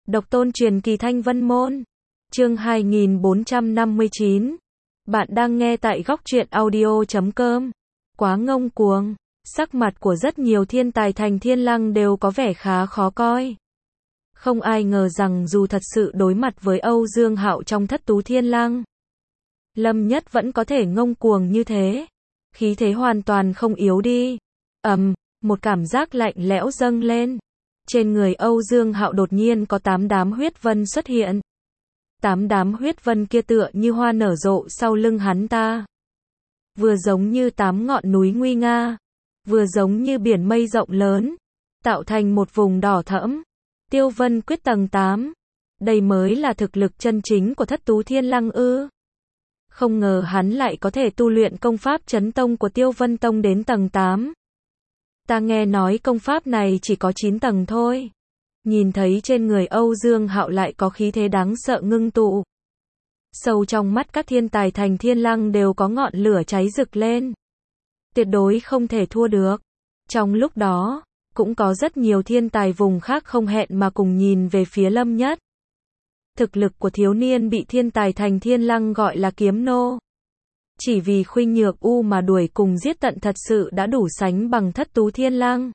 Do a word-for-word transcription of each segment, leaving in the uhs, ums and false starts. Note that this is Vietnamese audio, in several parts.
Độc tôn truyền kỳ Thanh Vân Môn. Chương hai nghìn bốn trăm năm mươi chín. Bạn đang nghe tại góc truyện audio chấm com. Quá ngông cuồng. Sắc mặt của rất nhiều thiên tài thành thiên lăng đều có vẻ khá khó coi. Không ai ngờ rằng dù thật sự đối mặt với Âu Dương Hạo trong thất tú thiên lăng, Lâm Nhất vẫn có thể ngông cuồng như thế. Khí thế hoàn toàn không yếu đi. Ầm, một cảm giác lạnh lẽo dâng lên. Trên người Âu Dương Hạo đột nhiên có tám đám huyết vân xuất hiện. Tám đám huyết vân kia tựa như hoa nở rộ sau lưng hắn ta. Vừa giống như tám ngọn núi nguy nga, vừa giống như biển mây rộng lớn, tạo thành một vùng đỏ thẫm. Tiêu Vân quyết tầng tám. Đây mới là thực lực chân chính của thất tú thiên lăng ư. Không ngờ hắn lại có thể tu luyện công pháp chấn tông của Tiêu Vân Tông đến tầng tám. Ta nghe nói công pháp này chỉ có chín tầng thôi. Nhìn thấy trên người Âu Dương Hạo lại có khí thế đáng sợ ngưng tụ. Sâu trong mắt các thiên tài thành thiên lăng đều có ngọn lửa cháy rực lên. Tuyệt đối không thể thua được. Trong lúc đó, cũng có rất nhiều thiên tài vùng khác không hẹn mà cùng nhìn về phía Lâm Nhất. Thực lực của thiếu niên bị thiên tài thành thiên lăng gọi là kiếm nô. Chỉ vì khuynh nhược u mà đuổi cùng giết tận thật sự đã đủ sánh bằng thất tú thiên lăng.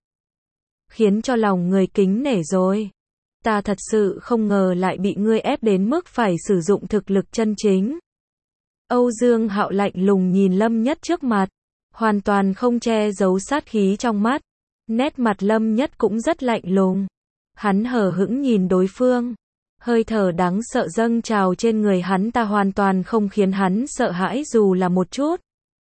Khiến cho lòng người kính nể rồi. Ta thật sự không ngờ lại bị ngươi ép đến mức phải sử dụng thực lực chân chính. Âu Dương Hạo lạnh lùng nhìn Lâm Nhất trước mặt. Hoàn toàn không che giấu sát khí trong mắt. Nét mặt Lâm Nhất cũng rất lạnh lùng. Hắn hờ hững nhìn đối phương. Hơi thở đáng sợ dâng trào trên người hắn ta hoàn toàn không khiến hắn sợ hãi dù là một chút.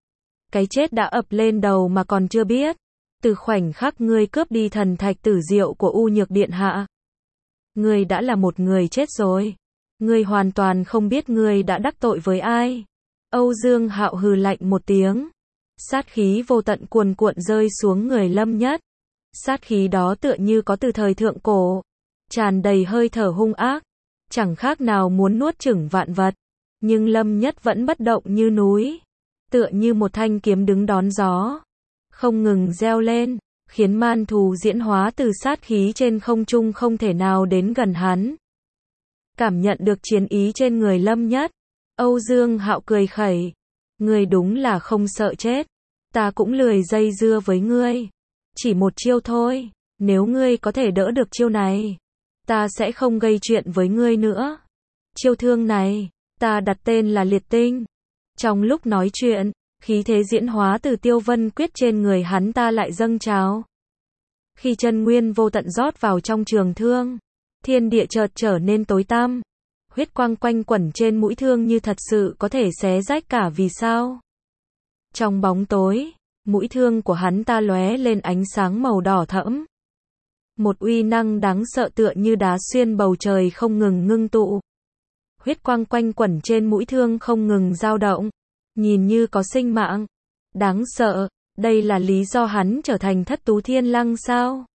Cái chết đã ập lên đầu mà còn chưa biết. Từ khoảnh khắc ngươi cướp đi thần thạch tử diệu của U Nhược Điện Hạ, ngươi đã là một người chết rồi. Ngươi hoàn toàn không biết ngươi đã đắc tội với ai. Âu Dương Hạo hừ lạnh một tiếng. Sát khí vô tận cuồn cuộn rơi xuống người Lâm Nhất. Sát khí đó tựa như có từ thời thượng cổ, tràn đầy hơi thở hung ác, chẳng khác nào muốn nuốt chửng vạn vật. Nhưng Lâm Nhất vẫn bất động như núi, tựa như một thanh kiếm đứng đón gió, không ngừng reo lên, khiến man thù diễn hóa từ sát khí trên không trung không thể nào đến gần hắn. Cảm nhận được chiến ý trên người Lâm Nhất, Âu Dương Hạo cười khẩy. Ngươi đúng là không sợ chết. Ta cũng lười dây dưa với ngươi. Chỉ một chiêu thôi. Nếu ngươi có thể đỡ được chiêu này, ta sẽ không gây chuyện với ngươi nữa. Chiêu thương này, ta đặt tên là Liệt Tinh. Trong lúc nói chuyện, khí thế diễn hóa từ Tiêu Vân quyết trên người hắn ta lại dâng trào. Khi chân nguyên vô tận rót vào trong trường thương, thiên địa chợt trở nên tối tăm. Huyết quang quanh quẩn trên mũi thương như thật sự có thể xé rách cả vì sao. Trong bóng tối, mũi thương của hắn ta lóe lên ánh sáng màu đỏ thẫm. Một uy năng đáng sợ tựa như đá xuyên bầu trời không ngừng ngưng tụ. Huyết quang quanh quẩn trên mũi thương không ngừng dao động, nhìn như có sinh mạng. Đáng sợ, đây là lý do hắn trở thành thất tú thiên lăng sao?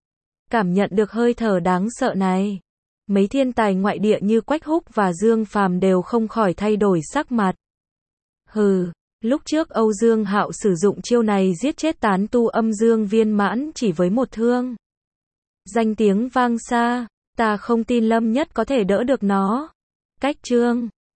Cảm nhận được hơi thở đáng sợ này, mấy thiên tài ngoại địa như Quách Húc và Dương Phàm đều không khỏi thay đổi sắc mặt. Hừ, lúc trước Âu Dương Hạo sử dụng chiêu này giết chết tán tu âm dương viên mãn chỉ với một thương. Danh tiếng vang xa, ta không tin Lâm Nhất có thể đỡ được nó. Cách chương